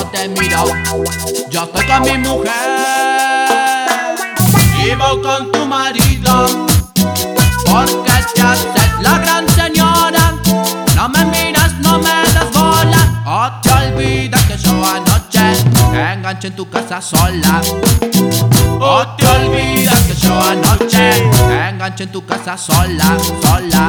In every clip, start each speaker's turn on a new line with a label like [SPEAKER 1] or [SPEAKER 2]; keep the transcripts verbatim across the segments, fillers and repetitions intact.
[SPEAKER 1] te miro, yo estoy con mi mujer y voy con tu marido, porque te haces la gran señora. No me miras, no me das bola, o te olvidas que yo anoche te enganché en tu casa sola. O te olvidas que yo anoche te enganché en tu casa sola, sola.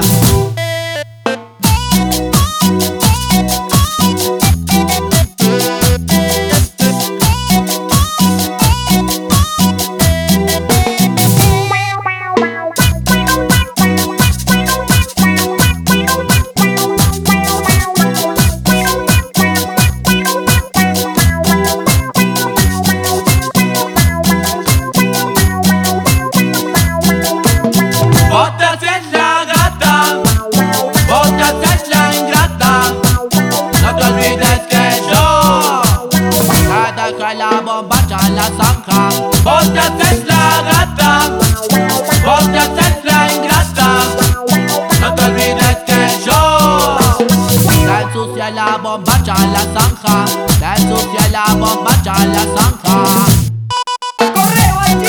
[SPEAKER 1] Vos te haces la gata, vos te haces la ingrata. No te olvides que yo te dejé la bombacha en la zanja. Vos te haces la gata, vos te haces la ingrata. No te olvides que yo te ensucié la bombacha en la zanja. Te ensucié la bombacha en la zanja.
[SPEAKER 2] ¡Correo allí!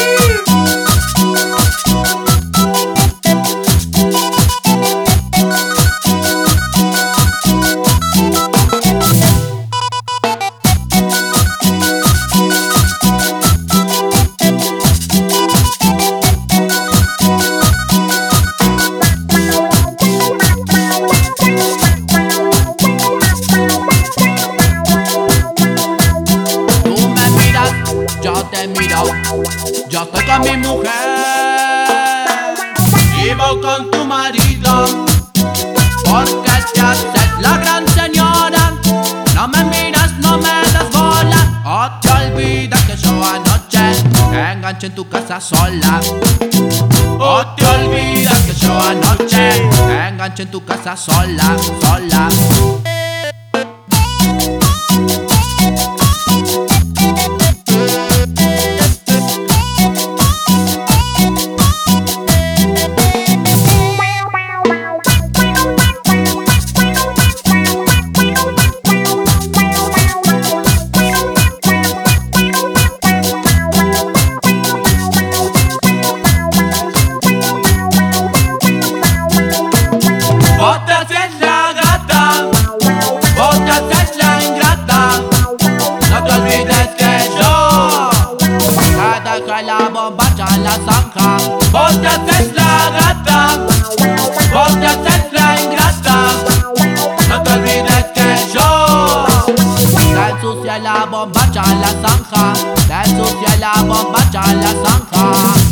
[SPEAKER 1] Yo te miro, yo estoy con mi mujer y voy con tu marido, porque te haces la gran señora. No me miras, no me das bola, o te olvidas que yo anoche te enganché en tu casa sola. O te olvidas que yo anoche te enganché en tu casa sola, sola. Vos te haces la gata, vos te haces la ingrata. No te olvides que yo te dejé la bombacha en la zanja. Vos te haces la gata, vos te haces la ingrata. No te olvides que yo te ensucié la bombacha en la zanja. Te ensucié la bombacha en la zanja.